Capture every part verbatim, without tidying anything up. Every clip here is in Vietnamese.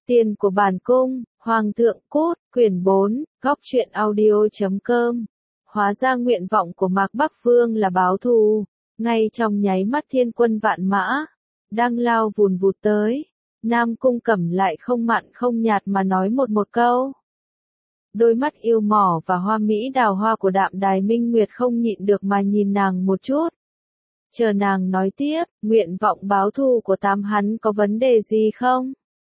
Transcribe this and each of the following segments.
Tiền của bản cung, Hoàng thượng cút, quyển bốn, góc truyện audio chấm com. Hóa ra nguyện vọng của Mạc Bắc Vương là báo thù, ngay trong nháy mắt thiên quân vạn mã, đang lao vùn vụt tới. Nam Cung Cẩm lại không mặn không nhạt mà nói một một câu. Đôi mắt yêu mỏ và hoa mỹ đào hoa của Đạm Đài Minh Nguyệt không nhịn được mà nhìn nàng một chút. Chờ nàng nói tiếp, nguyện vọng báo thù của tám hắn có vấn đề gì không?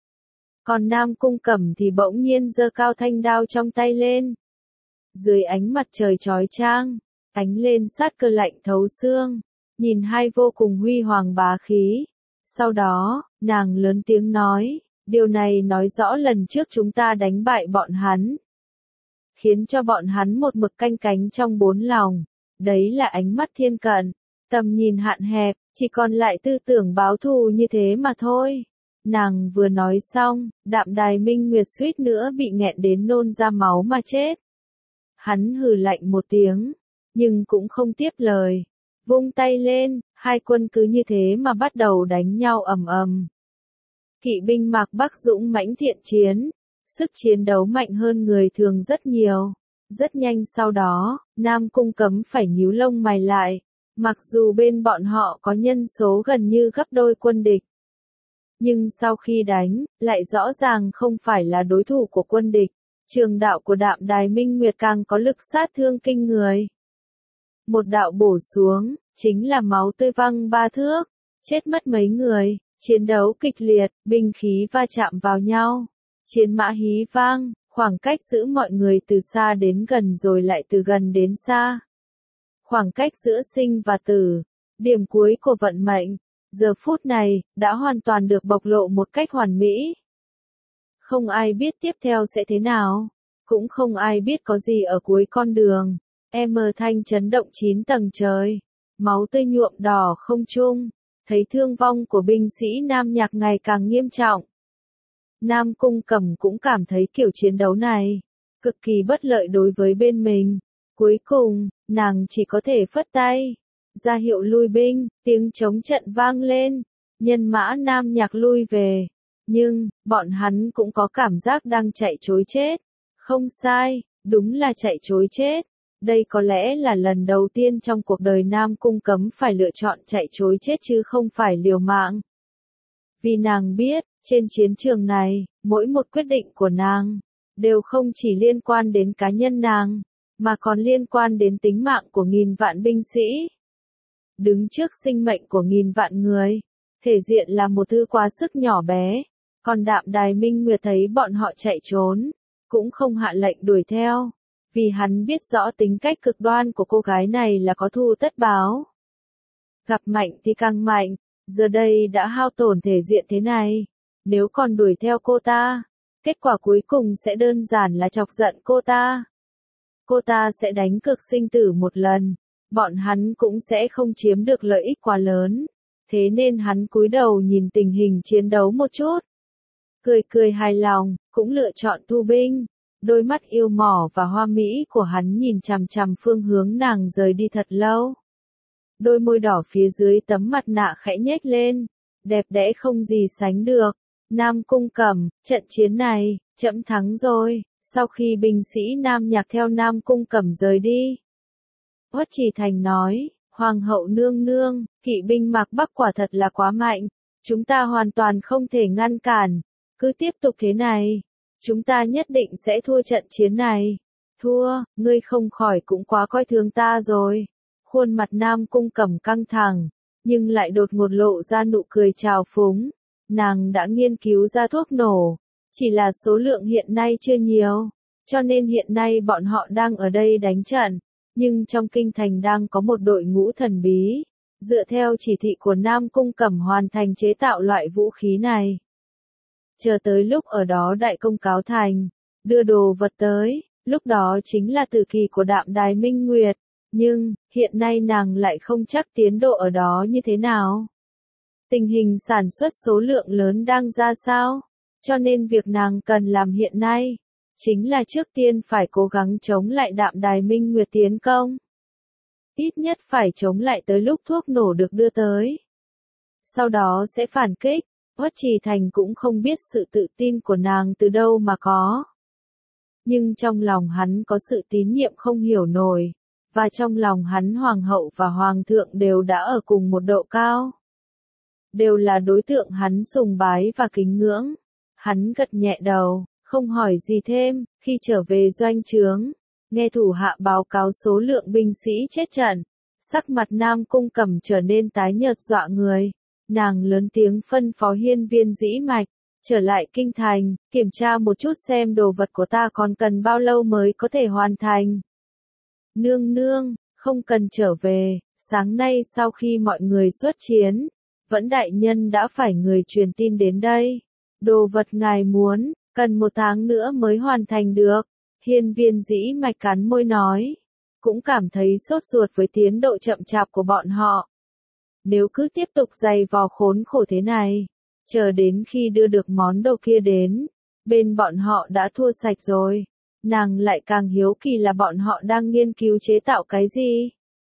Còn Nam Cung Cẩm thì bỗng nhiên giơ cao thanh đao trong tay lên. Dưới ánh mặt trời chói chang, ánh lên sát cơ lạnh thấu xương, nhìn hai vô cùng huy hoàng bá khí. Sau đó, nàng lớn tiếng nói, điều này nói rõ lần trước chúng ta đánh bại bọn hắn, khiến cho bọn hắn một mực canh cánh trong bốn lòng. Đấy là ánh mắt thiên cận, tầm nhìn hạn hẹp, chỉ còn lại tư tưởng báo thù như thế mà thôi. Nàng vừa nói xong, Đạm Đài Minh Nguyệt suýt nữa bị nghẹn đến nôn ra máu mà chết. Hắn hừ lạnh một tiếng, nhưng cũng không tiếp lời. Vung tay lên, hai quân cứ như thế mà bắt đầu đánh nhau ầm ầm. Kỵ binh Mạc Bắc dũng mãnh thiện chiến, sức chiến đấu mạnh hơn người thường rất nhiều. Rất nhanh sau đó, Nam Cung Cấm phải nhíu lông mày lại, mặc dù bên bọn họ có nhân số gần như gấp đôi quân địch. Nhưng sau khi đánh, lại rõ ràng không phải là đối thủ của quân địch. Trường đạo của Đạm Đài Minh Nguyệt càng có lực sát thương kinh người. Một đạo bổ xuống, chính là máu tươi văng ba thước, chết mất mấy người, chiến đấu kịch liệt, binh khí va chạm vào nhau, chiến mã hí vang, khoảng cách giữa mọi người từ xa đến gần rồi lại từ gần đến xa. Khoảng cách giữa sinh và tử, điểm cuối của vận mệnh, giờ phút này, đã hoàn toàn được bộc lộ một cách hoàn mỹ. Không ai biết tiếp theo sẽ thế nào, cũng không ai biết có gì ở cuối con đường. Em thanh chấn động chín tầng trời, máu tươi nhuộm đỏ không trung, thấy thương vong của binh sĩ Nam Nhạc ngày càng nghiêm trọng. Nam Cung Cẩm cũng cảm thấy kiểu chiến đấu này cực kỳ bất lợi đối với bên mình. Cuối cùng, nàng chỉ có thể phất tay, ra hiệu lui binh, tiếng trống trận vang lên, nhân mã Nam Nhạc lui về. Nhưng, bọn hắn cũng có cảm giác đang chạy trối chết. Không sai, đúng là chạy trối chết. Đây có lẽ là lần đầu tiên trong cuộc đời Nam Cung Cấm phải lựa chọn chạy trối chết chứ không phải liều mạng. Vì nàng biết, trên chiến trường này, mỗi một quyết định của nàng, đều không chỉ liên quan đến cá nhân nàng, mà còn liên quan đến tính mạng của nghìn vạn binh sĩ. Đứng trước sinh mệnh của nghìn vạn người, thể diện là một thứ quá sức nhỏ bé. Còn Đạm Đài Minh Nguyệt thấy bọn họ chạy trốn, cũng không hạ lệnh đuổi theo, vì hắn biết rõ tính cách cực đoan của cô gái này là có thù tất báo. Gặp mạnh thì càng mạnh, giờ đây đã hao tổn thể diện thế này, nếu còn đuổi theo cô ta, kết quả cuối cùng sẽ đơn giản là chọc giận cô ta. Cô ta sẽ đánh cược sinh tử một lần, bọn hắn cũng sẽ không chiếm được lợi ích quá lớn, thế nên hắn cúi đầu nhìn tình hình chiến đấu một chút. Cười cười hài lòng, cũng lựa chọn thu binh. Đôi mắt yêu mỏ và hoa mỹ của hắn nhìn chằm chằm phương hướng nàng rời đi thật lâu. Đôi môi đỏ phía dưới tấm mặt nạ khẽ nhếch lên, đẹp đẽ không gì sánh được. Nam Cung Cẩm, trận chiến này, trẫm thắng rồi. Sau khi binh sĩ Nam Nhạc theo Nam Cung Cẩm rời đi, Uất Trì Thành nói, Hoàng hậu nương nương, kỵ binh Mạc Bắc quả thật là quá mạnh, chúng ta hoàn toàn không thể ngăn cản. Cứ tiếp tục thế này, chúng ta nhất định sẽ thua trận chiến này. Thua, ngươi không khỏi cũng quá coi thường ta rồi. Khuôn mặt Nam Cung Cẩm căng thẳng, nhưng lại đột ngột lộ ra nụ cười trào phúng. Nàng đã nghiên cứu ra thuốc nổ, chỉ là số lượng hiện nay chưa nhiều, cho nên hiện nay bọn họ đang ở đây đánh trận, nhưng trong kinh thành đang có một đội ngũ thần bí, dựa theo chỉ thị của Nam Cung Cẩm hoàn thành chế tạo loại vũ khí này. Chờ tới lúc ở đó đại công cáo thành, đưa đồ vật tới, lúc đó chính là tử kỳ của Đạm Đài Minh Nguyệt, nhưng, hiện nay nàng lại không chắc tiến độ ở đó như thế nào. Tình hình sản xuất số lượng lớn đang ra sao, cho nên việc nàng cần làm hiện nay, chính là trước tiên phải cố gắng chống lại Đạm Đài Minh Nguyệt tiến công. Ít nhất phải chống lại tới lúc thuốc nổ được đưa tới. Sau đó sẽ phản kích. Uất Trì Thành cũng không biết sự tự tin của nàng từ đâu mà có. Nhưng trong lòng hắn có sự tín nhiệm không hiểu nổi, và trong lòng hắn hoàng hậu và hoàng thượng đều đã ở cùng một độ cao. Đều là đối tượng hắn sùng bái và kính ngưỡng. Hắn gật nhẹ đầu, không hỏi gì thêm, khi trở về doanh trướng, nghe thủ hạ báo cáo số lượng binh sĩ chết trận, sắc mặt Nam Cung Cẩm trở nên tái nhợt dọa người. Nàng lớn tiếng phân phó hiên viên dĩ mạch, trở lại kinh thành, kiểm tra một chút xem đồ vật của ta còn cần bao lâu mới có thể hoàn thành. Nương nương, không cần trở về, sáng nay sau khi mọi người xuất chiến, Vẫn đại nhân đã phải người truyền tin đến đây. Đồ vật ngài muốn, cần một tháng nữa mới hoàn thành được. Hiên viên dĩ mạch cắn môi nói. Cũng cảm thấy sốt ruột với tiến độ chậm chạp của bọn họ. Nếu cứ tiếp tục dày vò khốn khổ thế này, chờ đến khi đưa được món đồ kia đến, bên bọn họ đã thua sạch rồi. Nàng lại càng hiếu kỳ là bọn họ đang nghiên cứu chế tạo cái gì.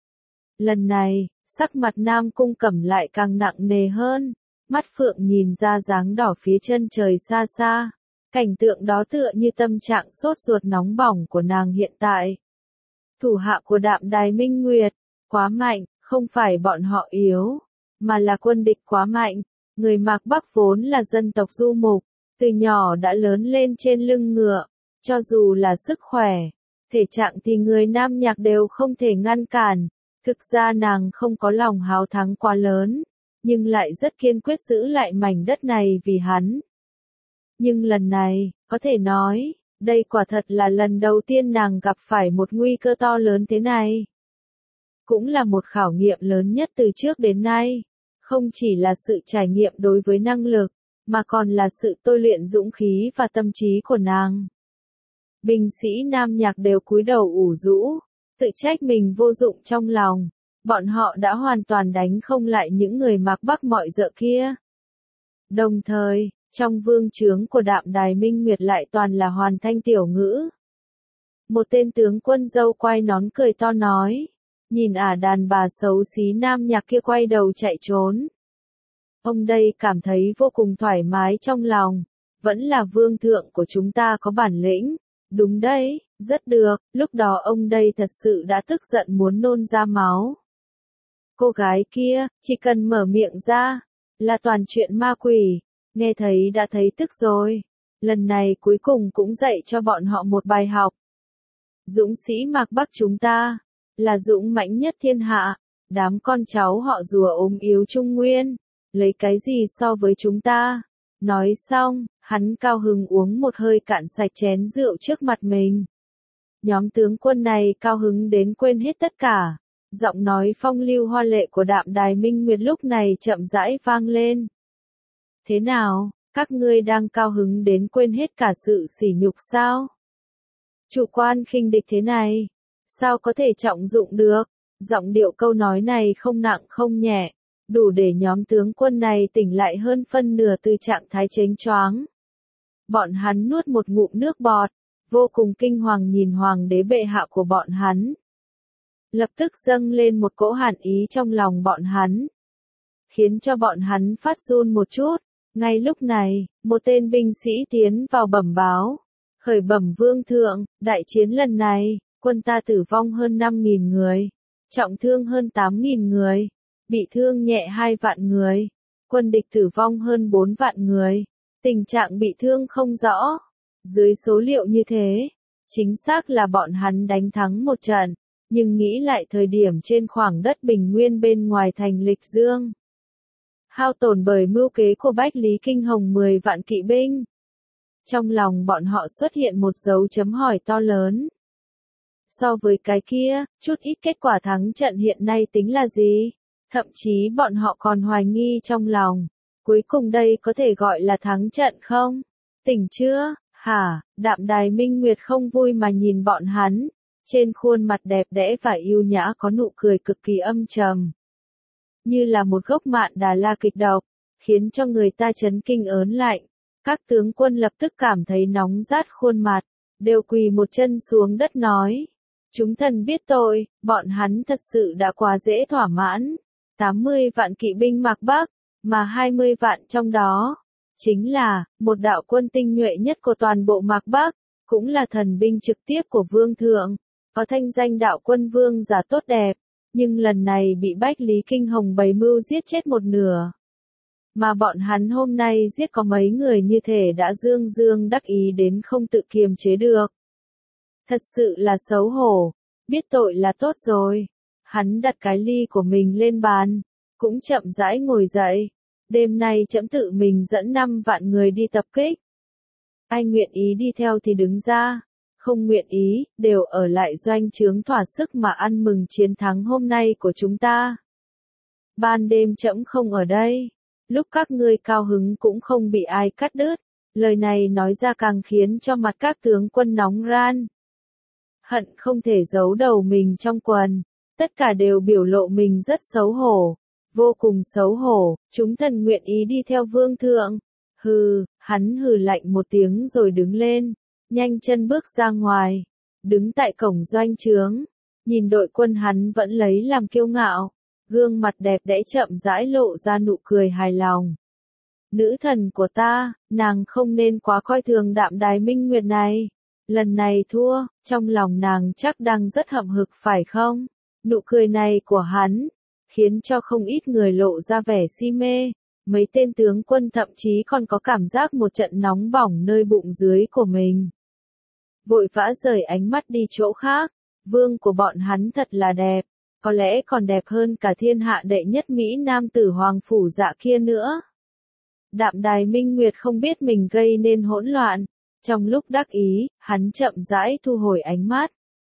Lần này, sắc mặt Nam Cung Cẩm lại càng nặng nề hơn, mắt phượng nhìn ra dáng đỏ phía chân trời xa xa. Cảnh tượng đó tựa như tâm trạng sốt ruột nóng bỏng của nàng hiện tại. Thủ hạ của Đạm Đài Minh Nguyệt, quá mạnh, không phải bọn họ yếu, mà là quân địch quá mạnh. Người Mạc Bắc vốn là dân tộc du mục, từ nhỏ đã lớn lên trên lưng ngựa, cho dù là sức khỏe, thể trạng thì người Nam Nhạc đều không thể ngăn cản. Thực ra nàng không có lòng háo thắng quá lớn, nhưng lại rất kiên quyết giữ lại mảnh đất này vì hắn. Nhưng lần này, có thể nói, đây quả thật là lần đầu tiên nàng gặp phải một nguy cơ to lớn thế này. Cũng là một khảo nghiệm lớn nhất từ trước đến nay. Không chỉ là sự trải nghiệm đối với năng lực, mà còn là sự tôi luyện dũng khí và tâm trí của nàng. Binh sĩ Nam Nhạc đều cúi đầu ủ rũ, tự trách mình vô dụng trong lòng. Bọn họ đã hoàn toàn đánh không lại những người Mạc Bắc mọi dợ kia. Đồng thời, trong vương trướng của Đạm Đài Minh Nguyệt lại toàn là hoàn thanh tiểu ngữ. Một tên tướng quân dâu quay nón cười to nói. Nhìn ả đàn bà xấu xí Nam Nhạc kia quay đầu chạy trốn. Ông đây cảm thấy vô cùng thoải mái trong lòng. Vẫn là vương thượng của chúng ta có bản lĩnh. Đúng đấy, rất được, lúc đó ông đây thật sự đã tức giận muốn nôn ra máu. Cô gái kia, chỉ cần mở miệng ra, là toàn chuyện ma quỷ, nghe thấy đã thấy tức rồi. Lần này cuối cùng cũng dạy cho bọn họ một bài học. Dũng sĩ Mạc Bắc chúng ta, là dũng mãnh nhất thiên hạ, đám con cháu họ rùa ốm yếu Trung Nguyên, lấy cái gì so với chúng ta. Nói xong, hắn cao hứng uống một hơi cạn sạch chén rượu trước mặt mình. Nhóm tướng quân này cao hứng đến quên hết tất cả. Giọng nói phong lưu hoa lệ của Đạm Đài Minh Nguyệt lúc này chậm rãi vang lên. Thế nào, các ngươi đang cao hứng đến quên hết cả sự sỉ nhục sao? Chủ quan khinh địch thế này, sao có thể trọng dụng được? Giọng điệu câu nói này không nặng không nhẹ, đủ để nhóm tướng quân này tỉnh lại hơn phân nửa từ trạng thái chếnh choáng. Bọn hắn nuốt một ngụm nước bọt, vô cùng kinh hoàng nhìn hoàng đế bệ hạ của bọn hắn. Lập tức dâng lên một cỗ hàn ý trong lòng bọn hắn, khiến cho bọn hắn phát run một chút. Ngay lúc này, một tên binh sĩ tiến vào bẩm báo. Khởi bẩm vương thượng, đại chiến lần này, quân ta tử vong hơn năm nghìn người, trọng thương hơn tám nghìn người, bị thương nhẹ hai vạn người, quân địch tử vong hơn bốn vạn người, tình trạng bị thương không rõ. Dưới số liệu như thế, chính xác là bọn hắn đánh thắng một trận, nhưng nghĩ lại thời điểm trên khoảng đất bình nguyên bên ngoài thành Lịch Dương. Hao tổn bởi mưu kế của Bách Lý Kinh Hồng mười vạn kỵ binh. Trong lòng bọn họ xuất hiện một dấu chấm hỏi to lớn. So với cái kia, chút ít kết quả thắng trận hiện nay tính là gì? Thậm chí bọn họ còn hoài nghi trong lòng. Cuối cùng đây có thể gọi là thắng trận không? Tỉnh chưa? Hả? Đạm Đài Minh Nguyệt không vui mà nhìn bọn hắn. Trên khuôn mặt đẹp đẽ và yêu nhã có nụ cười cực kỳ âm trầm. Như là một gốc mạn đà la kịch độc, khiến cho người ta chấn kinh ớn lạnh. Các tướng quân lập tức cảm thấy nóng rát khuôn mặt, đều quỳ một chân xuống đất nói. Chúng thần biết tội, bọn hắn thật sự đã quá dễ thỏa mãn. tám mươi vạn kỵ binh Mạc Bắc, mà hai mươi vạn trong đó, chính là, một đạo quân tinh nhuệ nhất của toàn bộ Mạc Bắc, cũng là thần binh trực tiếp của Vương Thượng, có thanh danh đạo quân vương giả tốt đẹp, nhưng lần này bị Bách Lý Kinh Hồng bày mưu giết chết một nửa. Mà bọn hắn hôm nay giết có mấy người như thể đã dương dương đắc ý đến không tự kiềm chế được. Thật sự là xấu hổ, biết tội là tốt rồi. Hắn đặt cái ly của mình lên bàn, cũng chậm rãi ngồi dậy. Đêm nay trẫm tự mình dẫn năm vạn người đi tập kích. Ai nguyện ý đi theo thì đứng ra, không nguyện ý, đều ở lại doanh trướng thỏa sức mà ăn mừng chiến thắng hôm nay của chúng ta. Ban đêm trẫm không ở đây, lúc các ngươi cao hứng cũng không bị ai cắt đứt, lời này nói ra càng khiến cho mặt các tướng quân nóng ran. Hận không thể giấu đầu mình trong quần, tất cả đều biểu lộ mình rất xấu hổ, vô cùng xấu hổ, chúng thần nguyện ý đi theo Vương Thượng. Hừ, hắn hừ lạnh một tiếng rồi đứng lên, nhanh chân bước ra ngoài, đứng tại cổng doanh trướng, nhìn đội quân hắn vẫn lấy làm kiêu ngạo, gương mặt đẹp đẽ chậm rãi lộ ra nụ cười hài lòng. Nữ thần của ta, nàng không nên quá coi thường Đạm Đài Minh Nguyệt này, lần này thua, trong lòng nàng chắc đang rất hậm hực phải không? Nụ cười này của hắn, khiến cho không ít người lộ ra vẻ si mê. Mấy tên tướng quân thậm chí còn có cảm giác một trận nóng bỏng nơi bụng dưới của mình. Vội vã rời ánh mắt đi chỗ khác, vương của bọn hắn thật là đẹp, có lẽ còn đẹp hơn cả thiên hạ đệ nhất Mỹ nam tử Hoàng Phủ Dạ kia nữa. Đạm Đài Minh Nguyệt không biết mình gây nên hỗn loạn, trong lúc đắc ý, hắn chậm rãi thu hồi ánh mắt.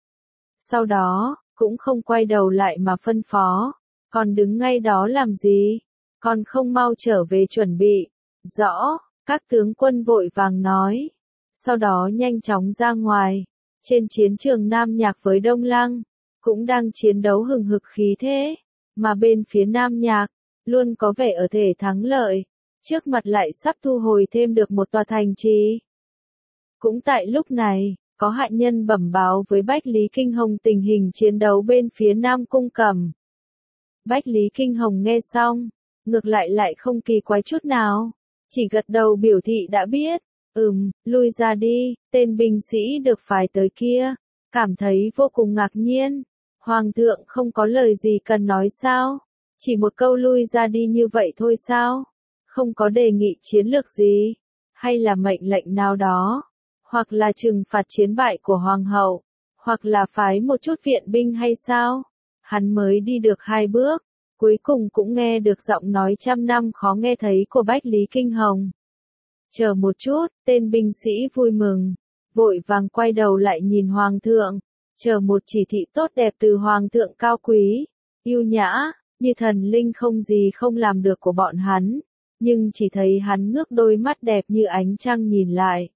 Sau đó, cũng không quay đầu lại mà phân phó, còn đứng ngay đó làm gì? Còn không mau trở về chuẩn bị. Rõ, các tướng quân vội vàng nói. Sau đó nhanh chóng ra ngoài. Trên chiến trường Nam Nhạc với Đông Lăng, cũng đang chiến đấu hừng hực khí thế. Mà bên phía Nam Nhạc, luôn có vẻ ở thể thắng lợi. Trước mặt lại sắp thu hồi thêm được một tòa thành trì. Cũng tại lúc này, có hạ nhân bẩm báo với Bách Lý Kinh Hồng tình hình chiến đấu bên phía Nam Cung Cẩm. Bách Lý Kinh Hồng nghe xong, ngược lại lại không kỳ quái chút nào, chỉ gật đầu biểu thị đã biết, ừm, lui ra đi, tên binh sĩ được phái tới kia, cảm thấy vô cùng ngạc nhiên, Hoàng thượng không có lời gì cần nói sao, chỉ một câu lui ra đi như vậy thôi sao, không có đề nghị chiến lược gì, hay là mệnh lệnh nào đó, hoặc là trừng phạt chiến bại của Hoàng hậu, hoặc là phái một chút viện binh hay sao, hắn mới đi được hai bước. Cuối cùng cũng nghe được giọng nói trăm năm khó nghe thấy của Bách Lý Kinh Hồng. Chờ một chút, tên binh sĩ vui mừng, vội vàng quay đầu lại nhìn Hoàng thượng, chờ một chỉ thị tốt đẹp từ Hoàng thượng cao quý, yêu nhã, như thần linh không gì không làm được của bọn hắn, nhưng chỉ thấy hắn ngước đôi mắt đẹp như ánh trăng nhìn lại.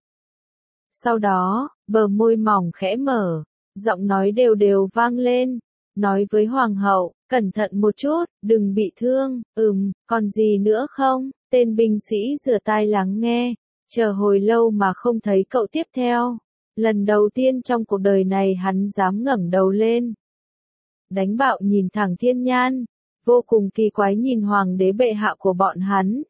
Sau đó, bờ môi mỏng khẽ mở, giọng nói đều đều vang lên, nói với Hoàng hậu, cẩn thận một chút, đừng bị thương, ừm, còn gì nữa không? Tên binh sĩ rửa tai lắng nghe, chờ hồi lâu mà không thấy cậu tiếp theo. Lần đầu tiên trong cuộc đời này hắn dám ngẩng đầu lên. Đánh bạo nhìn thẳng thiên nhan, vô cùng kỳ quái nhìn hoàng đế bệ hạ của bọn hắn.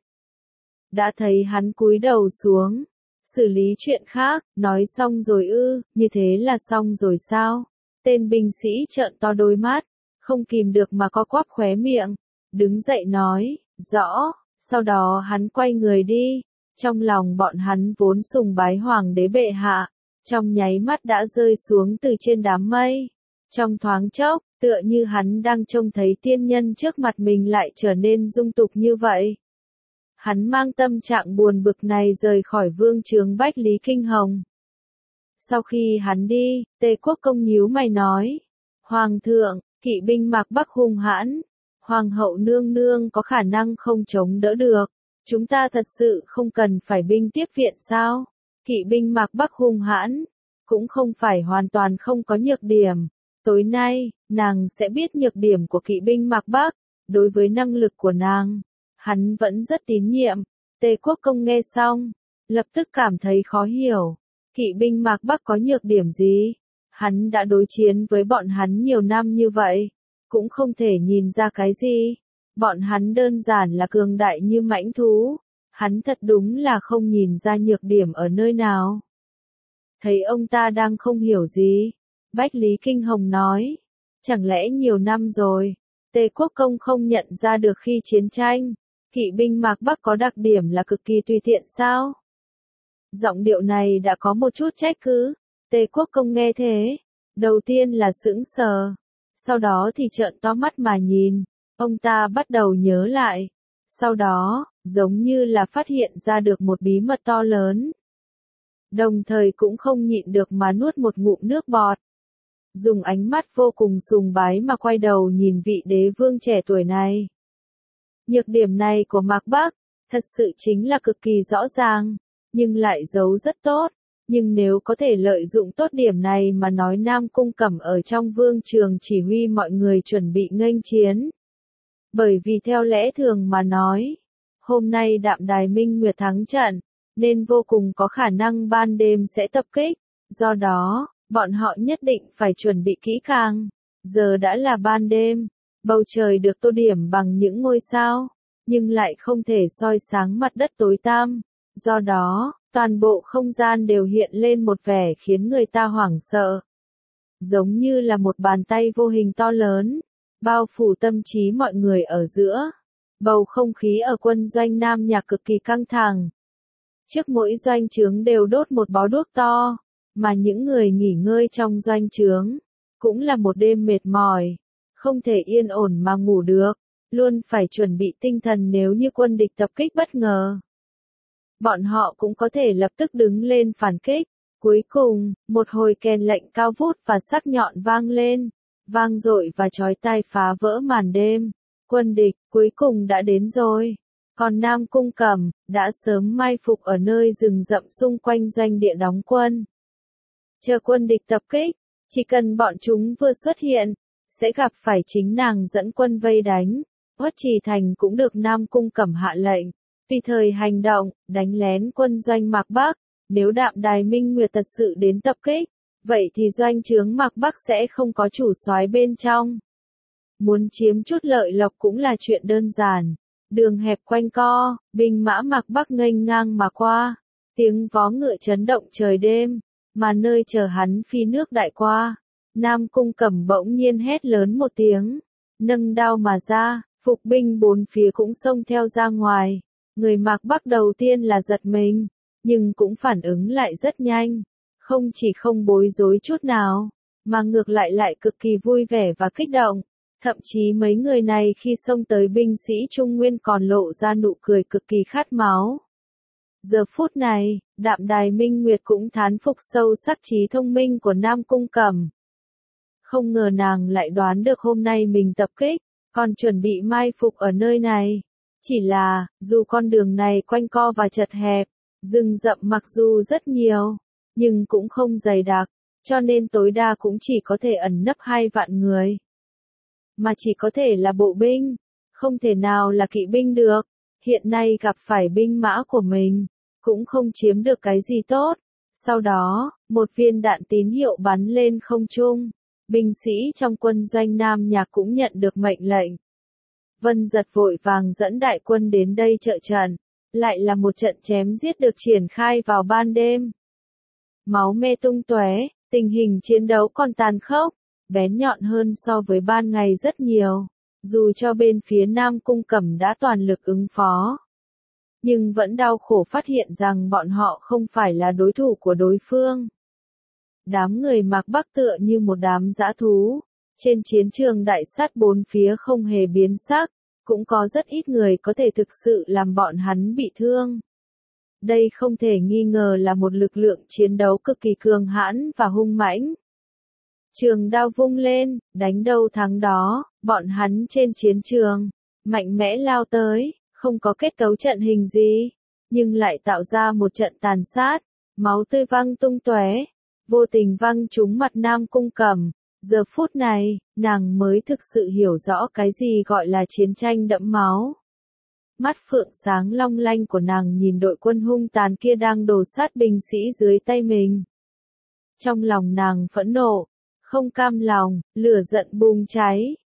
Đã thấy hắn cúi đầu xuống, xử lý chuyện khác, nói xong rồi ư, như thế là xong rồi sao? Tên binh sĩ trợn to đôi mắt, không kìm được mà co quắp khóe miệng, đứng dậy nói, rõ, sau đó hắn quay người đi, trong lòng bọn hắn vốn sùng bái hoàng đế bệ hạ, trong nháy mắt đã rơi xuống từ trên đám mây, trong thoáng chốc, tựa như hắn đang trông thấy tiên nhân trước mặt mình lại trở nên dung tục như vậy. Hắn mang tâm trạng buồn bực này rời khỏi vương trướng Bách Lý Kinh Hồng. Sau khi hắn đi, Tề Quốc Công nhíu mày nói, Hoàng thượng, kỵ binh Mạc Bắc hung hãn, Hoàng hậu nương nương có khả năng không chống đỡ được, chúng ta thật sự không cần phải binh tiếp viện sao? Kỵ binh Mạc Bắc hung hãn, cũng không phải hoàn toàn không có nhược điểm. Tối nay, nàng sẽ biết nhược điểm của kỵ binh Mạc Bắc, đối với năng lực của nàng, hắn vẫn rất tín nhiệm. Tề Quốc Công nghe xong, lập tức cảm thấy khó hiểu. Kỵ binh Mạc Bắc có nhược điểm gì? Hắn đã đối chiến với bọn hắn nhiều năm như vậy, cũng không thể nhìn ra cái gì. Bọn hắn đơn giản là cường đại như mãnh thú, hắn thật đúng là không nhìn ra nhược điểm ở nơi nào. Thấy ông ta đang không hiểu gì, Bách Lý Kinh Hồng nói, chẳng lẽ nhiều năm rồi, Tề Quốc Công không nhận ra được khi chiến tranh, kỵ binh Mạc Bắc có đặc điểm là cực kỳ tùy tiện sao? Giọng điệu này đã có một chút trách cứ, Tề Quốc Công nghe thế, đầu tiên là sững sờ, sau đó thì trợn to mắt mà nhìn, ông ta bắt đầu nhớ lại, sau đó, giống như là phát hiện ra được một bí mật to lớn. Đồng thời cũng không nhịn được mà nuốt một ngụm nước bọt. Dùng ánh mắt vô cùng sùng bái mà quay đầu nhìn vị đế vương trẻ tuổi này. Nhược điểm này của Mạc Bắc, thật sự chính là cực kỳ rõ ràng, nhưng lại giấu rất tốt. Nhưng nếu có thể lợi dụng tốt điểm này mà nói Nam Cung Cẩm ở trong vương trường chỉ huy mọi người chuẩn bị nghênh chiến. Bởi vì theo lẽ thường mà nói, hôm nay Đạm Đài Minh Nguyệt thắng trận, nên vô cùng có khả năng ban đêm sẽ tập kích, do đó, bọn họ nhất định phải chuẩn bị kỹ càng. Giờ đã là ban đêm, bầu trời được tô điểm bằng những ngôi sao, nhưng lại không thể soi sáng mặt đất tối tăm, do đó, toàn bộ không gian đều hiện lên một vẻ khiến người ta hoảng sợ. Giống như là một bàn tay vô hình to lớn, bao phủ tâm trí mọi người ở giữa. Bầu không khí ở quân doanh Nam Nhạc cực kỳ căng thẳng. Trước mỗi doanh trướng đều đốt một bó đuốc to, mà những người nghỉ ngơi trong doanh trướng, cũng là một đêm mệt mỏi, không thể yên ổn mà ngủ được, luôn phải chuẩn bị tinh thần nếu như quân địch tập kích bất ngờ. Bọn họ cũng có thể lập tức đứng lên phản kích. Cuối cùng, một hồi kèn lệnh cao vút và sắc nhọn vang lên, vang dội và chói tai phá vỡ màn đêm. Quân địch cuối cùng đã đến rồi. Còn Nam Cung Cẩm đã sớm mai phục ở nơi rừng rậm xung quanh doanh địa đóng quân. Chờ quân địch tập kích, chỉ cần bọn chúng vừa xuất hiện, sẽ gặp phải chính nàng dẫn quân vây đánh. Uất Trì Thành cũng được Nam Cung Cẩm hạ lệnh, tùy thời hành động, đánh lén quân doanh Mạc Bắc. Nếu Đạm Đài Minh Nguyệt thật sự đến tập kích, vậy thì doanh trướng Mạc Bắc sẽ không có chủ soái bên trong. Muốn chiếm chút lợi lộc cũng là chuyện đơn giản. Đường hẹp quanh co, binh mã Mạc Bắc nghênh ngang mà qua, tiếng vó ngựa chấn động trời đêm, mà nơi chờ hắn phi nước đại qua. Nam Cung Cẩm bỗng nhiên hét lớn một tiếng, nâng đao mà ra, phục binh bốn phía cũng xông theo ra ngoài. Người Mạc Bắc đầu tiên là giật mình, nhưng cũng phản ứng lại rất nhanh, không chỉ không bối rối chút nào, mà ngược lại lại cực kỳ vui vẻ và kích động. Thậm chí mấy người này khi xông tới binh sĩ Trung Nguyên còn lộ ra nụ cười cực kỳ khát máu. Giờ phút này, Đạm Đài Minh Nguyệt cũng thán phục sâu sắc trí thông minh của Nam Cung Cẩm. Không ngờ nàng lại đoán được hôm nay mình tập kích, còn chuẩn bị mai phục ở nơi này. Chỉ là, dù con đường này quanh co và chật hẹp, rừng rậm mặc dù rất nhiều, nhưng cũng không dày đặc, cho nên tối đa cũng chỉ có thể ẩn nấp hai vạn người. Mà chỉ có thể là bộ binh, không thể nào là kỵ binh được. Hiện nay gặp phải binh mã của mình, cũng không chiếm được cái gì tốt. Sau đó, một viên đạn tín hiệu bắn lên không trung. Binh sĩ trong quân doanh Nam Nhạc cũng nhận được mệnh lệnh. Vân Giật vội vàng dẫn đại quân đến đây trợ trận. Lại là một trận chém giết được triển khai vào ban đêm. Máu me tung tóe, tình hình chiến đấu còn tàn khốc, bén nhọn hơn so với ban ngày rất nhiều. Dù cho bên phía Nam Cung Cẩm đã toàn lực ứng phó, nhưng vẫn đau khổ phát hiện rằng bọn họ không phải là đối thủ của đối phương. Đám người Mạc Bắc tựa như một đám dã thú, trên chiến trường đại sát bốn phía không hề biến sắc, cũng có rất ít người có thể thực sự làm bọn hắn bị thương. Đây không thể nghi ngờ là một lực lượng chiến đấu cực kỳ cường hãn và hung mãnh. Trường đao vung lên, đánh đâu thắng đó, bọn hắn trên chiến trường, mạnh mẽ lao tới, không có kết cấu trận hình gì, nhưng lại tạo ra một trận tàn sát, máu tươi văng tung tóe, vô tình văng trúng mặt Nam Cung Cẩm. Giờ phút này, nàng mới thực sự hiểu rõ cái gì gọi là chiến tranh đẫm máu. Mắt phượng sáng long lanh của nàng nhìn đội quân hung tàn kia đang đổ sát binh sĩ dưới tay mình. Trong lòng nàng phẫn nộ, không cam lòng, lửa giận bùng cháy,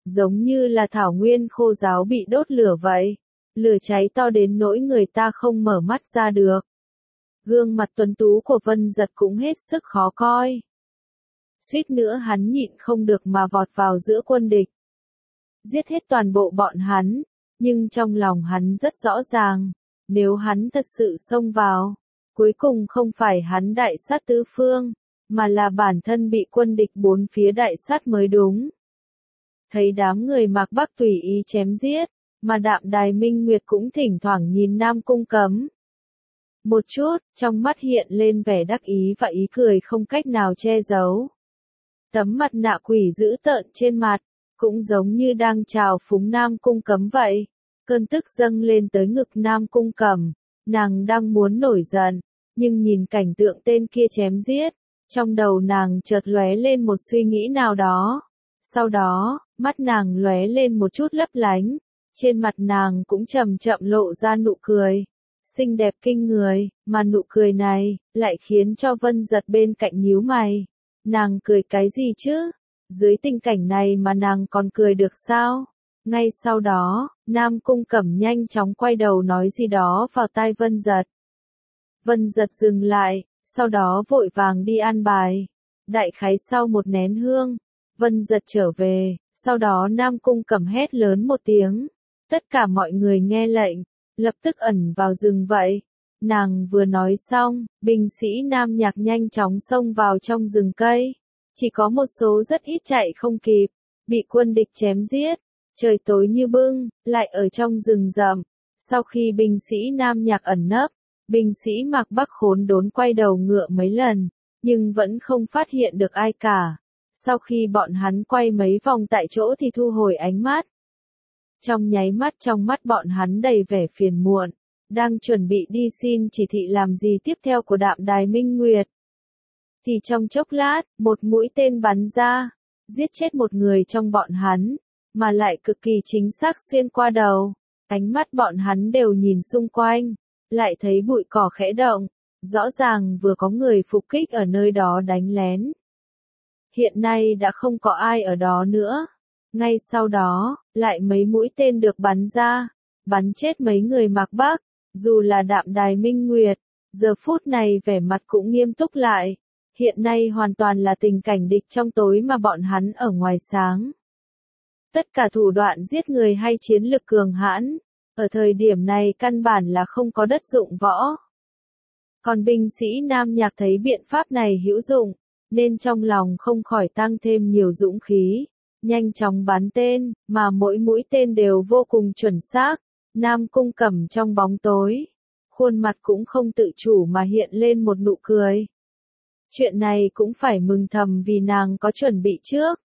giống như là thảo nguyên khô ráo bị đốt lửa vậy, lửa cháy to đến nỗi người ta không mở mắt ra được. Gương mặt tuấn tú của Vân Giật cũng hết sức khó coi. Suýt nữa hắn nhịn không được mà vọt vào giữa quân địch. Giết hết toàn bộ bọn hắn, nhưng trong lòng hắn rất rõ ràng, nếu hắn thật sự xông vào, cuối cùng không phải hắn đại sát tứ phương, mà là bản thân bị quân địch bốn phía đại sát mới đúng. Thấy đám người Mạc Bắc tùy ý chém giết, mà Đạm Đài Minh Nguyệt cũng thỉnh thoảng nhìn Nam Cung Cấm. Một chút, trong mắt hiện lên vẻ đắc ý và ý cười không cách nào che giấu. Tấm mặt nạ quỷ dữ tợn trên mặt, cũng giống như đang chào phúng Nam Cung Cấm vậy. Cơn tức dâng lên tới ngực Nam Cung Cẩm, nàng đang muốn nổi giận, nhưng nhìn cảnh tượng tên kia chém giết, trong đầu nàng chợt lóe lên một suy nghĩ nào đó. Sau đó, mắt nàng lóe lên một chút lấp lánh, trên mặt nàng cũng chậm chậm lộ ra nụ cười, xinh đẹp kinh người, mà nụ cười này lại khiến cho Vân Giật bên cạnh nhíu mày. Nàng cười cái gì chứ? Dưới tình cảnh này mà nàng còn cười được sao? Ngay sau đó, Nam Cung Cẩm nhanh chóng quay đầu nói gì đó vào tai Vân Giật. Vân Giật dừng lại, sau đó vội vàng đi an bài. Đại khái sau một nén hương, Vân Giật trở về, sau đó Nam Cung Cẩm hét lớn một tiếng. Tất cả mọi người nghe lệnh, lập tức ẩn vào rừng vậy. Nàng vừa nói xong, binh sĩ Nam Nhạc nhanh chóng xông vào trong rừng cây. Chỉ có một số rất ít chạy không kịp, bị quân địch chém giết. Trời tối như bưng, lại ở trong rừng rậm. Sau khi binh sĩ Nam Nhạc ẩn nấp, binh sĩ Mạc Bắc khốn đốn quay đầu ngựa mấy lần, nhưng vẫn không phát hiện được ai cả. Sau khi bọn hắn quay mấy vòng tại chỗ thì thu hồi ánh mắt. Trong nháy mắt trong mắt bọn hắn đầy vẻ phiền muộn, đang chuẩn bị đi xin chỉ thị làm gì tiếp theo của Đạm Đài Minh Nguyệt. Thì trong chốc lát, một mũi tên bắn ra, giết chết một người trong bọn hắn, mà lại cực kỳ chính xác xuyên qua đầu. Ánh mắt bọn hắn đều nhìn xung quanh, lại thấy bụi cỏ khẽ động, rõ ràng vừa có người phục kích ở nơi đó đánh lén. Hiện nay đã không có ai ở đó nữa. Ngay sau đó, lại mấy mũi tên được bắn ra, bắn chết mấy người Mạc Bắc, dù là Đạm Đài Minh Nguyệt, giờ phút này vẻ mặt cũng nghiêm túc lại. Hiện nay hoàn toàn là tình cảnh địch trong tối mà bọn hắn ở ngoài sáng. Tất cả thủ đoạn giết người hay chiến lực cường hãn, ở thời điểm này căn bản là không có đất dụng võ. Còn binh sĩ Nam Nhạc thấy biện pháp này hữu dụng, nên trong lòng không khỏi tăng thêm nhiều dũng khí, nhanh chóng bắn tên, mà mỗi mũi tên đều vô cùng chuẩn xác. Nam Cung Cẩm trong bóng tối, khuôn mặt cũng không tự chủ mà hiện lên một nụ cười. Chuyện này cũng phải mừng thầm vì nàng có chuẩn bị trước.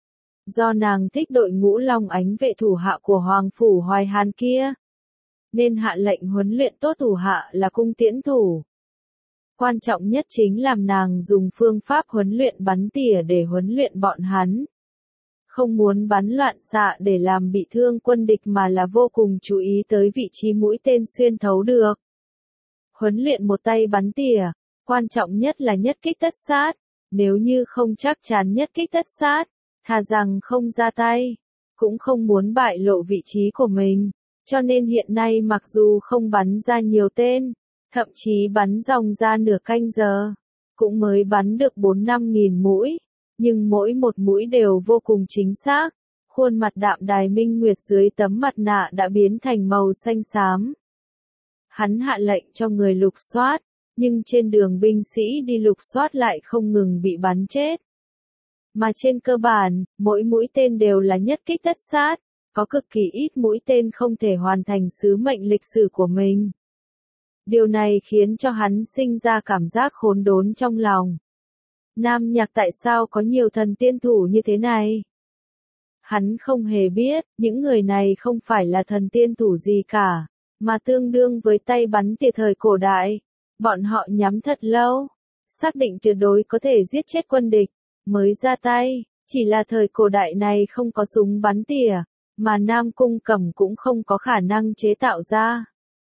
Do nàng thích đội ngũ Long Ánh vệ thủ hạ của Hoàng Phủ Hoài Hàn kia, nên hạ lệnh huấn luyện tốt thủ hạ là cung tiễn thủ. Quan trọng nhất chính là nàng dùng phương pháp huấn luyện bắn tỉa để huấn luyện bọn hắn. Không muốn bắn loạn xạ để làm bị thương quân địch mà là vô cùng chú ý tới vị trí mũi tên xuyên thấu được. Huấn luyện một tay bắn tỉa, quan trọng nhất là nhất kích tất sát. Nếu như không chắc chắn nhất kích tất sát, thà rằng không ra tay, cũng không muốn bại lộ vị trí của mình. Cho nên hiện nay mặc dù không bắn ra nhiều tên, thậm chí bắn dòng ra nửa canh giờ, cũng mới bắn được bốn năm nghìn mũi, nhưng mỗi một mũi đều vô cùng chính xác. Khuôn mặt Đạm Đài Minh Nguyệt dưới tấm mặt nạ đã biến thành màu xanh xám. Hắn hạ lệnh cho người lục soát, nhưng trên đường binh sĩ đi lục soát lại không ngừng bị bắn chết. Mà trên cơ bản, mỗi mũi tên đều là nhất kích tất sát, có cực kỳ ít mũi tên không thể hoàn thành sứ mệnh lịch sử của mình. Điều này khiến cho hắn sinh ra cảm giác khốn đốn trong lòng. Nam Nhạc tại sao có nhiều thần tiên thủ như thế này? Hắn không hề biết, những người này không phải là thần tiên thủ gì cả, mà tương đương với tay bắn tỉa thời cổ đại. Bọn họ nhắm thật lâu, xác định tuyệt đối có thể giết chết quân địch, mới ra tay. Chỉ là thời cổ đại này không có súng bắn tỉa, mà Nam Cung Cẩm cũng không có khả năng chế tạo ra.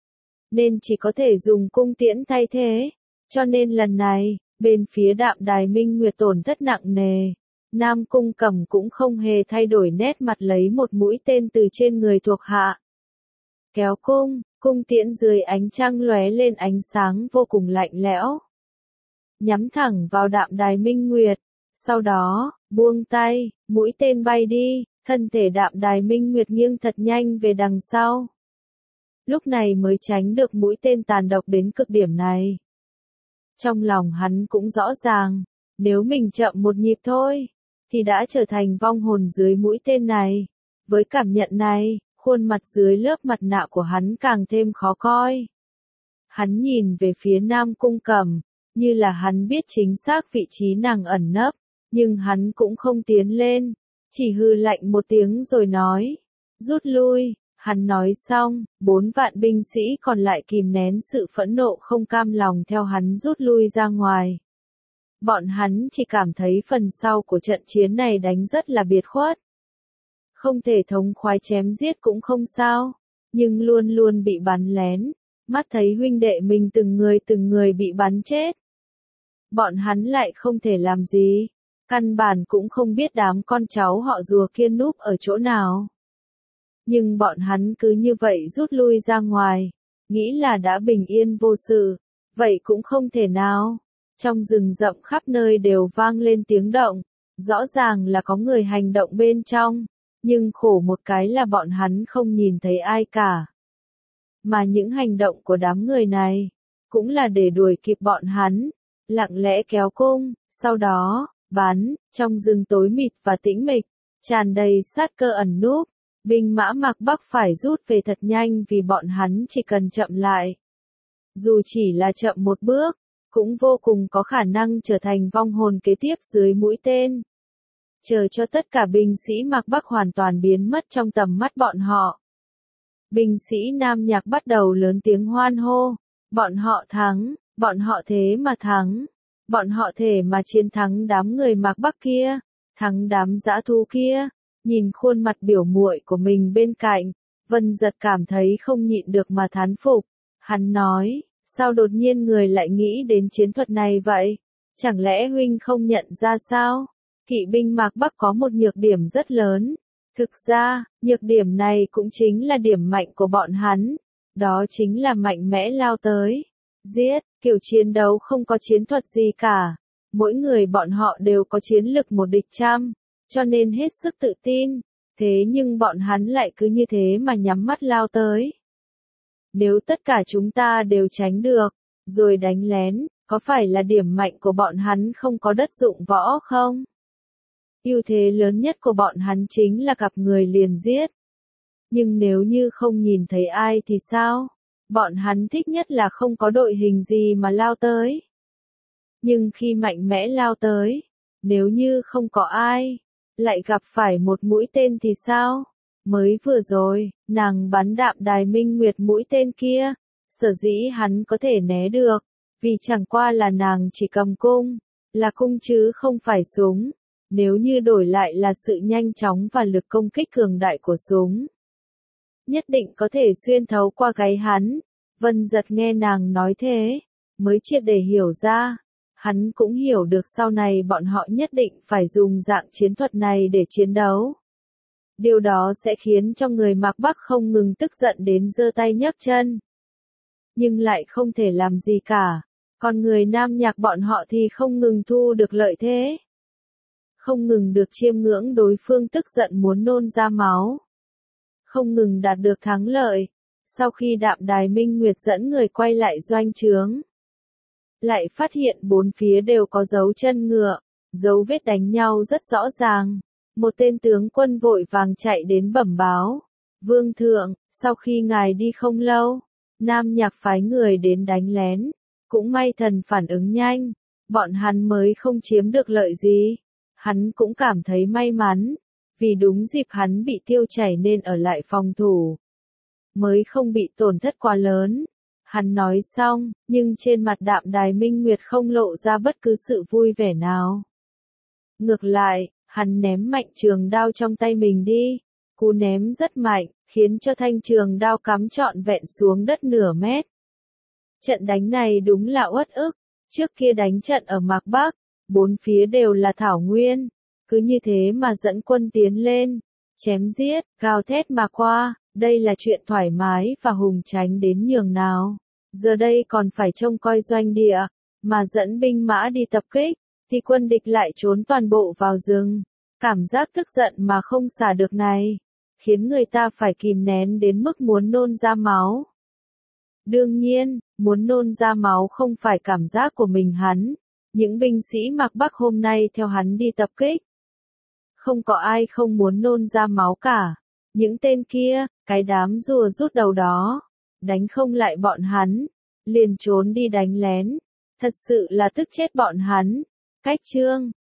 Nên chỉ có thể dùng cung tiễn thay thế. Cho nên lần này, bên phía Đạm Đài Minh Nguyệt tổn thất nặng nề. Nam Cung Cẩm cũng không hề thay đổi nét mặt lấy một mũi tên từ trên người thuộc hạ. Kéo cung, cung tiễn dưới ánh trăng lóe lên ánh sáng vô cùng lạnh lẽo. Nhắm thẳng vào Đạm Đài Minh Nguyệt, sau đó, buông tay, mũi tên bay đi, thân thể Đạm Đài Minh Nguyệt nghiêng thật nhanh về đằng sau. Lúc này mới tránh được mũi tên tàn độc đến cực điểm này. Trong lòng hắn cũng rõ ràng, nếu mình chậm một nhịp thôi, thì đã trở thành vong hồn dưới mũi tên này. Với cảm nhận này, khuôn mặt dưới lớp mặt nạ của hắn càng thêm khó coi. Hắn nhìn về phía Nam Cung Cẩm, như là hắn biết chính xác vị trí nàng ẩn nấp, nhưng hắn cũng không tiến lên, chỉ hừ lạnh một tiếng rồi nói, rút lui. Hắn nói xong, bốn vạn binh sĩ còn lại kìm nén sự phẫn nộ không cam lòng theo hắn rút lui ra ngoài. Bọn hắn chỉ cảm thấy phần sau của trận chiến này đánh rất là biệt khuất. Không thể thống khoái chém giết cũng không sao, nhưng luôn luôn bị bắn lén, mắt thấy huynh đệ mình từng người từng người bị bắn chết. Bọn hắn lại không thể làm gì, căn bản cũng không biết đám con cháu họ Rùa kia núp ở chỗ nào. Nhưng bọn hắn cứ như vậy rút lui ra ngoài, nghĩ là đã bình yên vô sự, vậy cũng không thể nào. Trong rừng rậm khắp nơi đều vang lên tiếng động, rõ ràng là có người hành động bên trong, nhưng khổ một cái là bọn hắn không nhìn thấy ai cả. Mà những hành động của đám người này, cũng là để đuổi kịp bọn hắn, lặng lẽ kéo cung, sau đó, bắn, trong rừng tối mịt và tĩnh mịch, tràn đầy sát cơ ẩn núp. Binh mã Mạc Bắc phải rút về thật nhanh vì bọn hắn chỉ cần chậm lại. Dù chỉ là chậm một bước, cũng vô cùng có khả năng trở thành vong hồn kế tiếp dưới mũi tên. Chờ cho tất cả binh sĩ Mạc Bắc hoàn toàn biến mất trong tầm mắt bọn họ. Binh sĩ Nam Nhạc bắt đầu lớn tiếng hoan hô. Bọn họ thắng, bọn họ thế mà thắng. Bọn họ thể mà chiến thắng đám người Mạc Bắc kia, thắng đám dã thú kia. Nhìn khuôn mặt biểu muội của mình bên cạnh, Vân Giật cảm thấy không nhịn được mà thán phục. Hắn nói, sao đột nhiên người lại nghĩ đến chiến thuật này vậy? Chẳng lẽ huynh không nhận ra sao? Kỵ binh Mạc Bắc có một nhược điểm rất lớn. Thực ra, nhược điểm này cũng chính là điểm mạnh của bọn hắn. Đó chính là mạnh mẽ lao tới. Giết, kiểu chiến đấu không có chiến thuật gì cả. Mỗi người bọn họ đều có chiến lực một địch trăm. Cho nên hết sức tự tin, thế nhưng bọn hắn lại cứ như thế mà nhắm mắt lao tới. Nếu tất cả chúng ta đều tránh được, rồi đánh lén, có phải là điểm mạnh của bọn hắn không có đất dụng võ không? Ưu thế lớn nhất của bọn hắn chính là gặp người liền giết. Nhưng nếu như không nhìn thấy ai thì sao? Bọn hắn thích nhất là không có đội hình gì mà lao tới. Nhưng khi mạnh mẽ lao tới, nếu như không có ai, lại gặp phải một mũi tên thì sao? Mới vừa rồi, nàng bắn Đạm Đài Minh Nguyệt mũi tên kia, sở dĩ hắn có thể né được, vì chẳng qua là nàng chỉ cầm cung, là cung chứ không phải súng. Nếu như đổi lại là sự nhanh chóng và lực công kích cường đại của súng, nhất định có thể xuyên thấu qua gáy hắn. Vân Giật nghe nàng nói thế, mới triệt để hiểu ra. Hắn cũng hiểu được sau này bọn họ nhất định phải dùng dạng chiến thuật này để chiến đấu. Điều đó sẽ khiến cho người Mạc Bắc không ngừng tức giận đến giơ tay nhấc chân. Nhưng lại không thể làm gì cả. Còn người Nam Nhạc bọn họ thì không ngừng thu được lợi thế. Không ngừng được chiêm ngưỡng đối phương tức giận muốn nôn ra máu. Không ngừng đạt được thắng lợi. Sau khi Đạm Đài Minh Nguyệt dẫn người quay lại doanh trướng, lại phát hiện bốn phía đều có dấu chân ngựa, dấu vết đánh nhau rất rõ ràng. Một tên tướng quân vội vàng chạy đến bẩm báo. Vương thượng, sau khi ngài đi không lâu, Nam Nhạc phái người đến đánh lén. Cũng may thần phản ứng nhanh, bọn hắn mới không chiếm được lợi gì. Hắn cũng cảm thấy may mắn, vì đúng dịp hắn bị tiêu chảy nên ở lại phòng thủ, mới không bị tổn thất quá lớn. Hắn nói xong, nhưng trên mặt Đạm Đài Minh Nguyệt không lộ ra bất cứ sự vui vẻ nào. Ngược lại, hắn ném mạnh trường đao trong tay mình đi. Cú ném rất mạnh, khiến cho thanh trường đao cắm trọn vẹn xuống đất nửa mét. Trận đánh này đúng là uất ức. Trước kia đánh trận ở Mạc Bắc, bốn phía đều là thảo nguyên. cứ như thế mà dẫn quân tiến lên, chém giết, gào thét mà qua, đây là chuyện thoải mái và hùng tráng đến nhường nào. Giờ đây còn phải trông coi doanh địa, mà dẫn binh mã đi tập kích, thì quân địch lại trốn toàn bộ vào rừng. Cảm giác tức giận mà không xả được này, khiến người ta phải kìm nén đến mức muốn nôn ra máu. Đương nhiên, muốn nôn ra máu không phải cảm giác của mình hắn, những binh sĩ Mạc Bắc hôm nay theo hắn đi tập kích. Không có ai không muốn nôn ra máu cả. Những tên kia, cái đám rùa rút đầu đó, đánh không lại bọn hắn, liền trốn đi đánh lén. Thật sự là tức chết bọn hắn. Cách chương